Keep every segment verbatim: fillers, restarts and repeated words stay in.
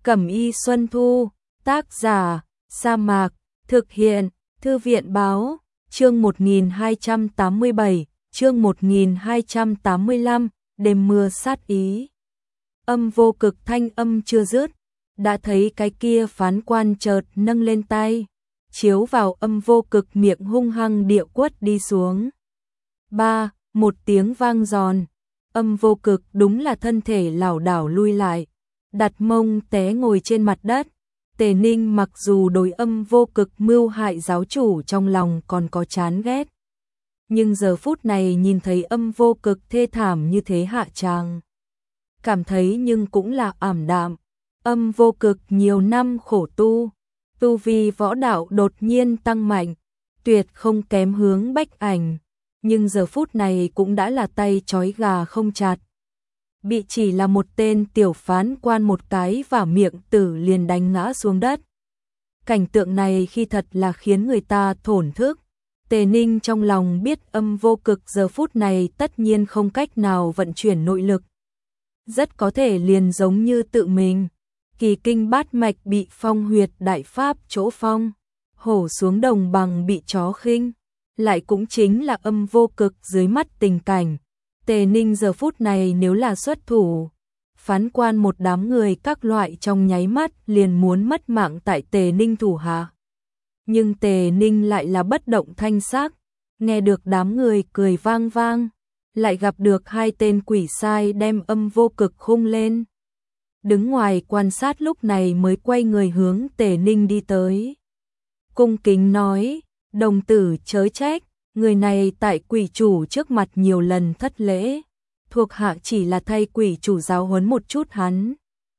Cẩm y Xuân Thu, tác giả, Sa Mạc, thực hiện, Thư viện báo, chương một nghìn hai trăm tám mươi bảy, chương một nghìn hai trăm tám mươi lăm, đêm mưa sát ý. Âm vô cực thanh âm chưa dứt, đã thấy cái kia phán quan chợt nâng lên tay, chiếu vào âm vô cực miệng hung hăng địa quất đi xuống. Ba, một tiếng vang giòn, âm vô cực đúng là thân thể lảo đảo lui lại, đặt mông té ngồi trên mặt đất. Tề Ninh mặc dù đối âm vô cực mưu hại giáo chủ trong lòng còn có chán ghét, nhưng giờ phút này nhìn thấy âm vô cực thê thảm như thế hạ tràng, cảm thấy nhưng cũng là ảm đạm. Âm vô cực nhiều năm khổ tu, tu vi võ đạo đột nhiên tăng mạnh, tuyệt không kém Hướng Bách Ảnh, nhưng giờ phút này cũng đã là tay trói gà không chặt. Bị chỉ là một tên tiểu phán quan một cái vào miệng tử liền đánh ngã xuống đất. Cảnh tượng này khi thật là khiến người ta thổn thức. Tề Ninh trong lòng biết âm vô cực giờ phút này tất nhiên không cách nào vận chuyển nội lực. Rất có thể liền giống như tự mình. Kỳ kinh bát mạch bị phong huyệt đại pháp chỗ phong, hổ xuống đồng bằng bị chó khinh. Lại cũng chính là âm vô cực dưới mắt tình cảnh. Tề Ninh giờ phút này nếu là xuất thủ, phán quan một đám người các loại trong nháy mắt liền muốn mất mạng tại Tề Ninh thủ hạ. Nhưng Tề Ninh lại là bất động thanh sắc, nghe được đám người cười vang vang, lại gặp được hai tên quỷ sai đem âm vô cực hung lên. Đứng ngoài quan sát lúc này mới quay người hướng Tề Ninh đi tới. Cung kính nói, đồng tử chớ trách. Người này tại quỷ chủ trước mặt nhiều lần thất lễ, thuộc hạ chỉ là thay quỷ chủ giáo huấn một chút hắn.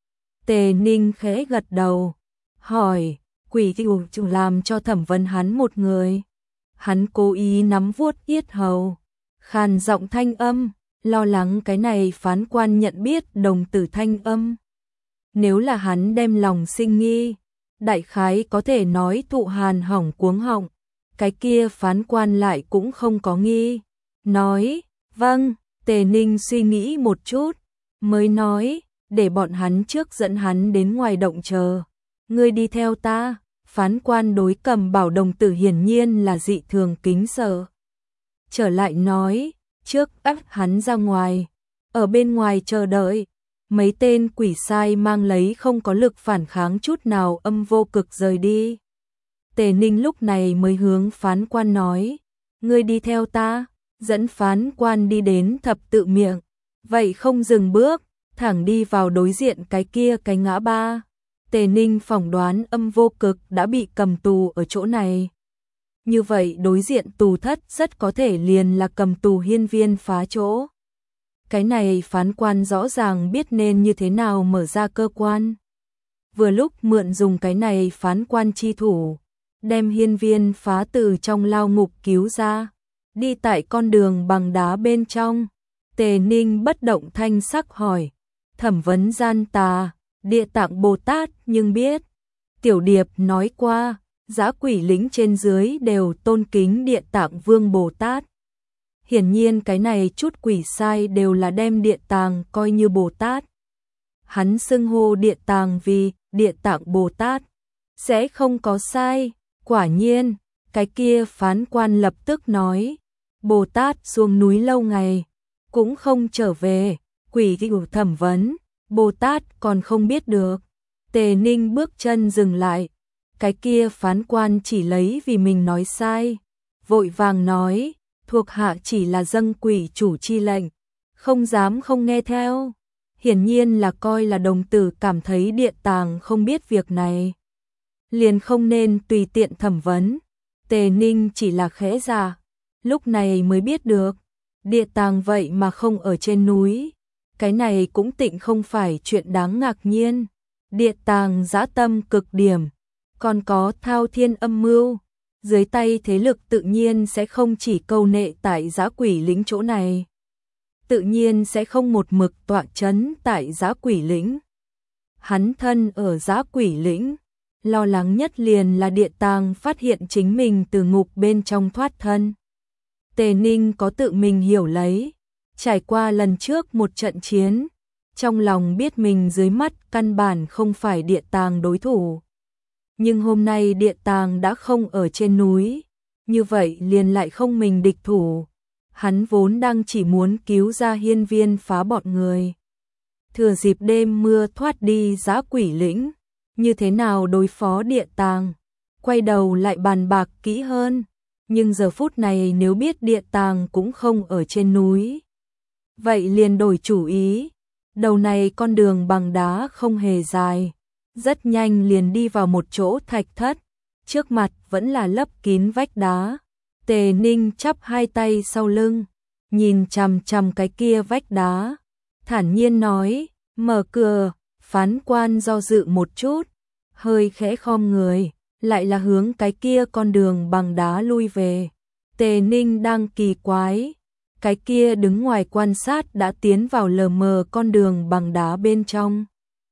Tề Ninh khẽ gật đầu, hỏi, quỷ chủ làm cho thẩm vấn hắn một người. Hắn cố ý nắm vuốt yết hầu, khàn giọng thanh âm, lo lắng cái này phán quan nhận biết đồng tử thanh âm. Nếu là hắn đem lòng sinh nghi, đại khái có thể nói tụ hàn hỏng cuống họng. Cái kia phán quan lại cũng không có nghi, nói, vâng. Tề Ninh suy nghĩ một chút, mới nói, để bọn hắn trước dẫn hắn đến ngoài động chờ, ngươi đi theo ta. Phán quan đối Cầm Bảo đồng tử hiển nhiên là dị thường kính sợ. Trở lại nói, trước áp hắn ra ngoài, ở bên ngoài chờ đợi. Mấy tên quỷ sai mang lấy không có lực phản kháng chút nào âm vô cực rời đi. Tề Ninh lúc này mới hướng phán quan nói, ngươi đi theo ta, dẫn phán quan đi đến thập tự miệng, vậy không dừng bước, thẳng đi vào đối diện cái kia cái ngã ba. Tề Ninh phỏng đoán âm vô cực đã bị cầm tù ở chỗ này. Như vậy đối diện tù thất rất có thể liền là cầm tù hiên viên phá chỗ. Cái này phán quan rõ ràng biết nên như thế nào mở ra cơ quan. Vừa lúc mượn dùng cái này phán quan chi thủ, đem hiên viên phá từ trong lao ngục cứu ra, đi tại con đường bằng đá bên trong. Tề Ninh bất động thanh sắc hỏi, thẩm vấn gian tà, Địa Tạng Bồ Tát nhưng biết. Tiểu Điệp nói qua, dã quỷ lĩnh trên dưới đều tôn kính Địa Tạng Vương Bồ Tát. Hiển nhiên cái này chút quỷ sai đều là đem Địa Tạng coi như Bồ Tát. Hắn xưng hô Địa Tạng vì Địa Tạng Bồ Tát, sẽ không có sai. Quả nhiên, cái kia phán quan lập tức nói, Bồ Tát xuống núi lâu ngày, cũng không trở về, quỷ hữu thẩm vấn, Bồ Tát còn không biết được. Tề Ninh bước chân dừng lại, cái kia phán quan chỉ lấy vì mình nói sai, vội vàng nói, thuộc hạ chỉ là dâng quỷ chủ chi lệnh, không dám không nghe theo. Hiển nhiên là coi là đồng tử cảm thấy Địa Tạng không biết việc này, liền không nên tùy tiện thẩm vấn. Tề Ninh chỉ là khẽ dạ, lúc này mới biết được, Địa Tạng vậy mà không ở trên núi. Cái này cũng tịnh không phải chuyện đáng ngạc nhiên. Địa Tạng dã tâm cực điểm, còn có thao thiên âm mưu, dưới tay thế lực tự nhiên sẽ không chỉ câu nệ tại dã quỷ lĩnh chỗ này, tự nhiên sẽ không một mực tọa chấn tại dã quỷ lĩnh. Hắn thân ở dã quỷ lĩnh, lo lắng nhất liền là Địa Tạng phát hiện chính mình từ ngục bên trong thoát thân. Tề Ninh có tự mình hiểu lấy, trải qua lần trước một trận chiến, trong lòng biết mình dưới mắt căn bản không phải Địa Tàng đối thủ. Nhưng hôm nay Địa Tàng đã không ở trên núi, như vậy liền lại không mình địch thủ. Hắn vốn đang chỉ muốn cứu ra Hiên Viên Phá bọn người. Thừa dịp đêm mưa thoát đi Dã Quỷ Lĩnh, như thế nào đối phó Địa Tàng, quay đầu lại bàn bạc kỹ hơn. Nhưng giờ phút này nếu biết Địa Tàng cũng không ở trên núi, vậy liền đổi chủ ý. Đầu này con đường bằng đá không hề dài, rất nhanh liền đi vào một chỗ thạch thất, trước mặt vẫn là lấp kín vách đá. Tề Ninh chắp hai tay sau lưng, nhìn chằm chằm cái kia vách đá, thản nhiên nói, mở cửa. Phán quan do dự một chút, hơi khẽ khom người, lại là hướng cái kia con đường bằng đá lui về. Tề Ninh đang kỳ quái, cái kia đứng ngoài quan sát đã tiến vào lờ mờ con đường bằng đá bên trong.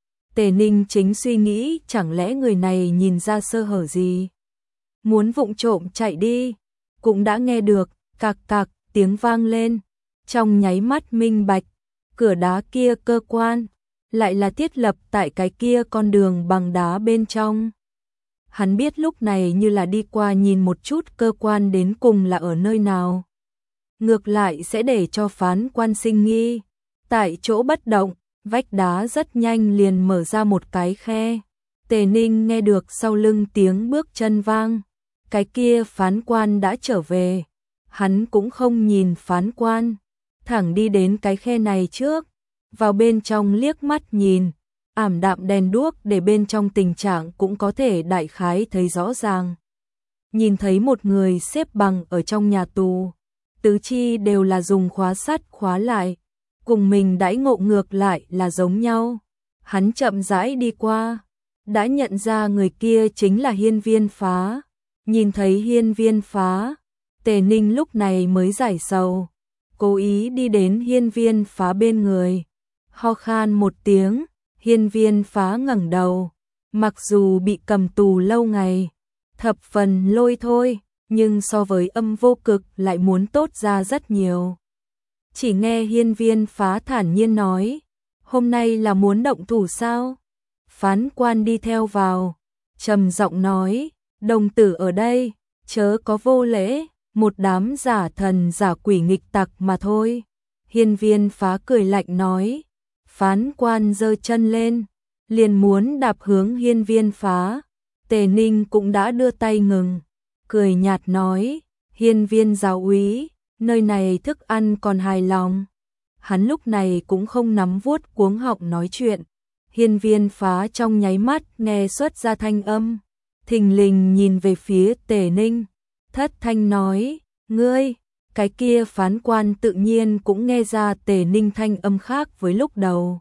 Tề Ninh chính suy nghĩ chẳng lẽ người này nhìn ra sơ hở gì, muốn vụng trộm chạy đi, cũng đã nghe được cạc cạc tiếng vang lên, trong nháy mắt minh bạch, cửa đá kia cơ quan lại là thiết lập tại cái kia con đường bằng đá bên trong. Hắn biết lúc này như là đi qua nhìn một chút cơ quan đến cùng là ở nơi nào, ngược lại sẽ để cho phán quan sinh nghi. Tại chỗ bất động, vách đá rất nhanh liền mở ra một cái khe. Tề Ninh nghe được sau lưng tiếng bước chân vang, cái kia phán quan đã trở về. Hắn cũng không nhìn phán quan, thẳng đi đến cái khe này trước, vào bên trong liếc mắt nhìn, ảm đạm đèn đuốc để bên trong tình trạng cũng có thể đại khái thấy rõ ràng. Nhìn thấy một người xếp bằng ở trong nhà tù, tứ chi đều là dùng khóa sắt khóa lại, cùng mình đãi ngộ ngược lại là giống nhau. Hắn chậm rãi đi qua, đã nhận ra người kia chính là Hiên Viên Phá. Nhìn thấy Hiên Viên Phá, Tề Ninh lúc này mới giải sầu, cố ý đi đến Hiên Viên Phá bên người, ho khan một tiếng. Hiên Viên Phá ngẩng đầu, mặc dù bị cầm tù lâu ngày, thập phần lôi thôi, nhưng so với Âm Vô Cực lại muốn tốt ra rất nhiều. Chỉ nghe Hiên Viên Phá thản nhiên nói, hôm nay là muốn động thủ sao? Phán quan đi theo vào, trầm giọng nói, đồng tử ở đây, chớ có vô lễ, một đám giả thần giả quỷ nghịch tặc mà thôi. Hiên Viên Phá cười lạnh nói. Phán quan giơ chân lên, liền muốn đạp hướng Hiên Viên Phá. Tề Ninh cũng đã đưa tay ngừng, cười nhạt nói, Hiên Viên giáo úy, nơi này thức ăn còn hài lòng. Hắn lúc này cũng không nắm vuốt cuống họng nói chuyện. Hiên Viên Phá trong nháy mắt nghe xuất ra thanh âm, thình lình nhìn về phía Tề Ninh, thất thanh nói, ngươi. Cái kia phán quan tự nhiên cũng nghe ra Tề Ninh thanh âm khác với lúc đầu,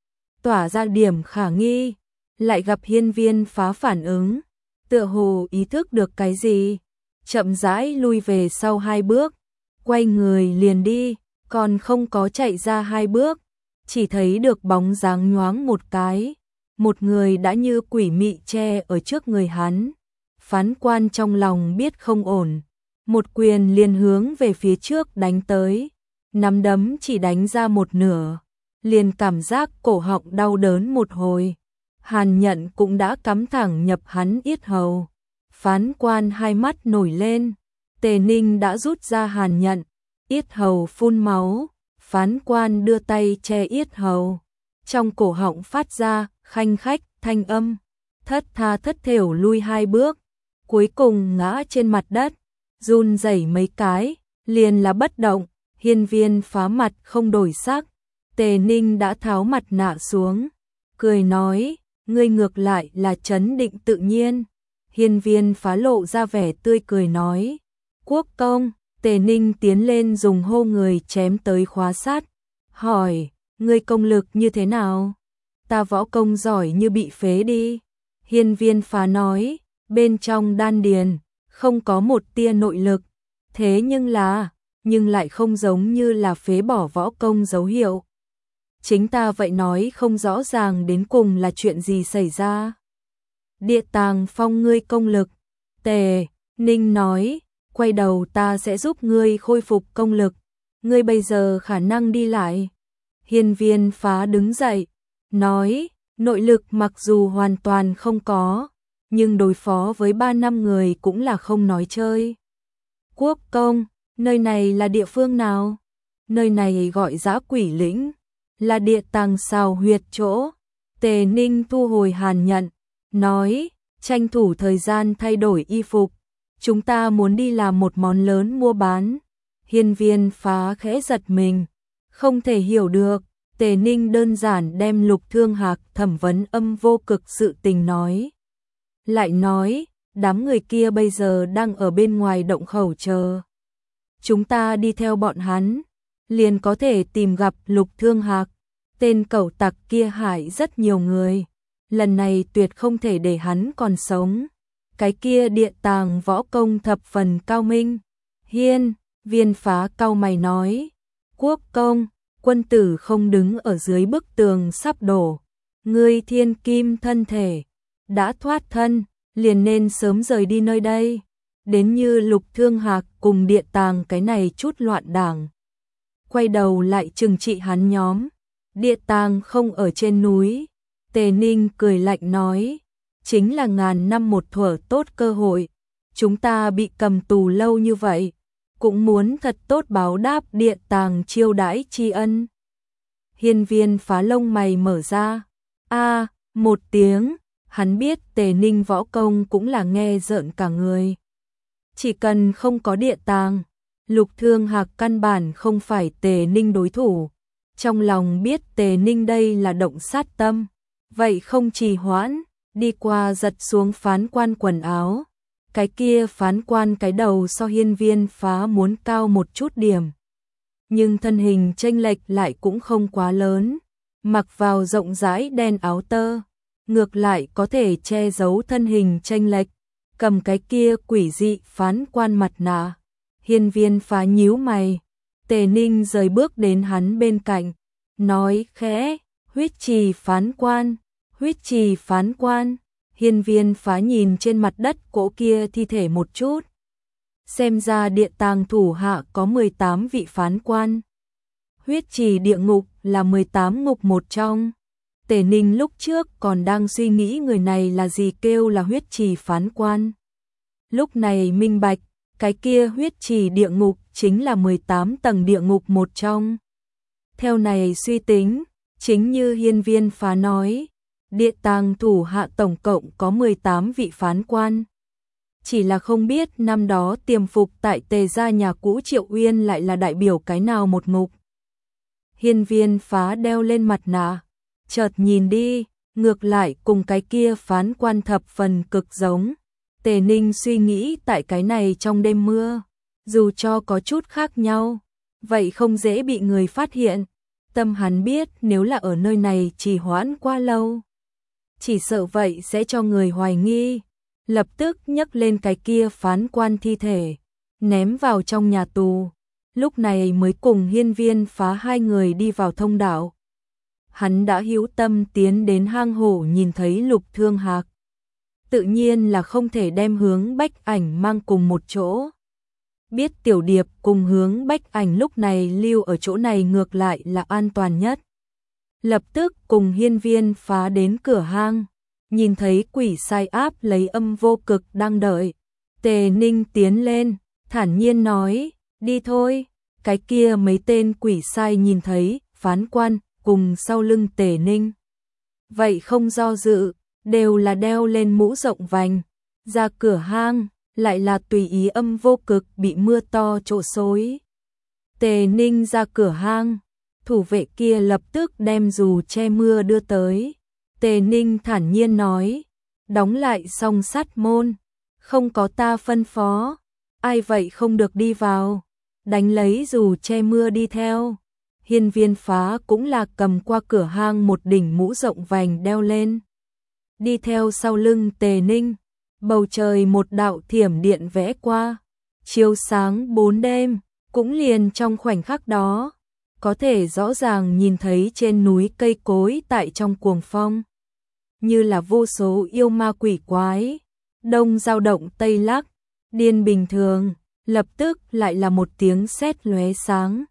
tỏa ra điểm khả nghi, lại gặp Hiên Viên Phá phản ứng, tựa hồ ý thức được cái gì, chậm rãi lui về sau hai bước, quay người liền đi, còn không có chạy ra hai bước, chỉ thấy được bóng dáng nhoáng một cái, một người đã như quỷ mị che ở trước người hắn. Phán quan trong lòng biết không ổn, một quyền liền hướng về phía trước đánh tới, nắm đấm chỉ đánh ra một nửa, liền cảm giác cổ họng đau đớn một hồi, hàn nhận cũng đã cắm thẳng nhập hắn yết hầu. Phán quan hai mắt nổi lên, Tề Ninh đã rút ra hàn nhận, yết hầu phun máu, phán quan đưa tay che yết hầu, trong cổ họng phát ra khanh khách thanh âm, thất tha thất thểu lui hai bước, cuối cùng ngã trên mặt đất, run rẩy mấy cái, liền là bất động. Hiên Viên Phá mặt không đổi sắc, Tề Ninh đã tháo mặt nạ xuống, cười nói, ngươi ngược lại là trấn định tự nhiên. Hiên Viên Phá lộ ra vẻ tươi cười nói, quốc công. Tề Ninh tiến lên dùng hô người chém tới khóa sát, hỏi, ngươi công lực như thế nào? Ta võ công giỏi như bị phế đi. Hiên Viên Phá nói, bên trong đan điền không có một tia nội lực, thế nhưng là, nhưng lại không giống như là phế bỏ võ công dấu hiệu. Chính ta vậy nói không rõ ràng đến cùng là chuyện gì xảy ra. Địa Tàng phong ngươi công lực. Tề Ninh nói, quay đầu ta sẽ giúp ngươi khôi phục công lực, ngươi bây giờ khả năng đi lại. Hiên Viên Phá đứng dậy, nói, nội lực mặc dù hoàn toàn không có, nhưng đối phó với ba năm người cũng là không nói chơi. Quốc công, nơi này là địa phương nào? Nơi này gọi Dã Quỷ Lĩnh, là địa tàng xào huyệt chỗ. Tề Ninh thu hồi hàn nhận, nói, tranh thủ thời gian thay đổi y phục, chúng ta muốn đi làm một món lớn mua bán. Hiên Viên Phá khẽ giật mình, không thể hiểu được. Tề Ninh đơn giản đem Lục Thương Hạc thẩm vấn âm vô cực sự tình nói. Lại nói, đám người kia bây giờ đang ở bên ngoài động khẩu chờ. Chúng ta đi theo bọn hắn, liền có thể tìm gặp Lục Thương Hạc. Tên cẩu tặc kia hại rất nhiều người, lần này tuyệt không thể để hắn còn sống. Cái kia địa tàng võ công thập phần cao minh. Hiên Viên Phá cau mày nói, quốc công, quân tử không đứng ở dưới bức tường sắp đổ, ngươi thiên kim thân thể đã thoát thân, liền nên sớm rời đi nơi đây. Đến như Lục Thương Hạc cùng địa tàng cái này chút loạn đảng, quay đầu lại trừng trị hắn nhóm. Địa tàng không ở trên núi. Tề Ninh cười lạnh nói, chính là ngàn năm một thuở tốt cơ hội, chúng ta bị cầm tù lâu như vậy, cũng muốn thật tốt báo đáp địa tàng chiêu đãi tri ân. Hiên Viên Phá lông mày mở ra, a một tiếng, hắn biết Tề Ninh võ công cũng là nghe rợn cả người. Chỉ cần không có địa tàng, Lục Thương Hạc căn bản không phải Tề Ninh đối thủ. Trong lòng biết Tề Ninh đây là động sát tâm, vậy không trì hoãn, đi qua giật xuống phán quan quần áo. Cái kia phán quan cái đầu so Hiên Viên Phá muốn cao một chút điểm, nhưng thân hình chênh lệch lại cũng không quá lớn, mặc vào rộng rãi đen áo tơ, ngược lại có thể che giấu thân hình chênh lệch, cầm cái kia quỷ dị phán quan mặt nạ. Hiên Viên Phá nhíu mày, Tề Ninh rời bước đến hắn bên cạnh, nói khẽ, huyết trì phán quan, huyết trì phán quan. Hiên Viên Phá nhìn trên mặt đất cỗ kia thi thể một chút. Xem ra địa tàng thủ hạ có mười tám vị phán quan. Huyết trì địa ngục là mười tám ngục một trong. Tề Ninh lúc trước còn đang suy nghĩ người này là gì kêu là huyết trì phán quan. Lúc này minh bạch, cái kia huyết trì địa ngục chính là mười tám tầng địa ngục một trong. Theo này suy tính, chính như Hiên Viên Phá nói, địa tàng thủ hạ tổng cộng có mười tám vị phán quan. Chỉ là không biết năm đó tiềm phục tại Tề gia nhà cũ Triệu Uyên lại là đại biểu cái nào một ngục. Hiên Viên Phá đeo lên mặt nạ, chợt nhìn đi, ngược lại cùng cái kia phán quan thập phần cực giống. Tề Ninh suy nghĩ tại cái này trong đêm mưa, dù cho có chút khác nhau, vậy không dễ bị người phát hiện. Tâm hắn biết nếu là ở nơi này trì hoãn quá lâu, chỉ sợ vậy sẽ cho người hoài nghi. Lập tức nhấc lên cái kia phán quan thi thể, ném vào trong nhà tù. Lúc này mới cùng Hiên Viên Phá hai người đi vào thông đạo. Hắn đã hữu tâm tiến đến hang hổ nhìn thấy Lục Thương Hạc, tự nhiên là không thể đem Hướng Bách Ảnh mang cùng một chỗ. Biết Tiểu Điệp cùng Hướng Bách Ảnh lúc này lưu ở chỗ này ngược lại là an toàn nhất. Lập tức cùng Hiên Viên Phá đến cửa hang, nhìn thấy quỷ sai áp lấy âm vô cực đang đợi. Tề Ninh tiến lên, thản nhiên nói, đi thôi. Cái kia mấy tên quỷ sai nhìn thấy phán quan cùng sau lưng Tề Ninh, vậy không do dự, đều là đeo lên mũ rộng vành, ra cửa hang, lại là tùy ý âm vô cực bị mưa to trộ xối. Tề Ninh ra cửa hang, thủ vệ kia lập tức đem dù che mưa đưa tới. Tề Ninh thản nhiên nói, đóng lại song sắt môn, không có ta phân phó, ai vậy không được đi vào. Đánh lấy dù che mưa đi theo. Hiên Viên Phá cũng là cầm qua cửa hang một đỉnh mũ rộng vành đeo lên, đi theo sau lưng Tề Ninh. Bầu trời một đạo thiểm điện vẽ qua, chiếu sáng bốn đêm. Cũng liền trong khoảnh khắc đó, có thể rõ ràng nhìn thấy trên núi cây cối tại trong cuồng phong, như là vô số yêu ma quỷ quái, đông dao động tây lắc, điên bình thường. Lập tức lại là một tiếng sét lóe sáng,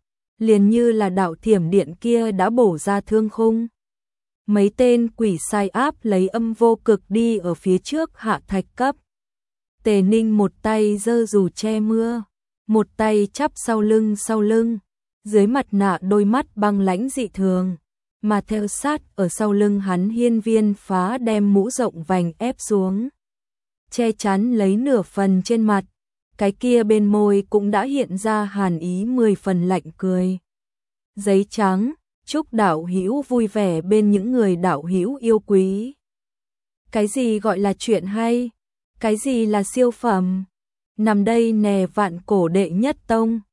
liền như là đạo thiểm điện kia đã bổ ra thương khung. Mấy tên quỷ sai áp lấy âm vô cực đi ở phía trước hạ thạch cấp. Tề Ninh một tay giơ dù che mưa, một tay chắp sau lưng sau lưng, dưới mặt nạ đôi mắt băng lãnh dị thường, mà theo sát ở sau lưng hắn hiên viên phá đem mũ rộng vành ép xuống, che chắn lấy nửa phần trên mặt, cái kia bên môi cũng đã hiện ra hàn ý mười phần lạnh cười. Giấy trắng, chúc đạo hữu vui vẻ bên những người đạo hữu yêu quý. Cái gì gọi là chuyện hay? Cái gì là siêu phẩm? Nằm đây nè vạn cổ đệ nhất tông.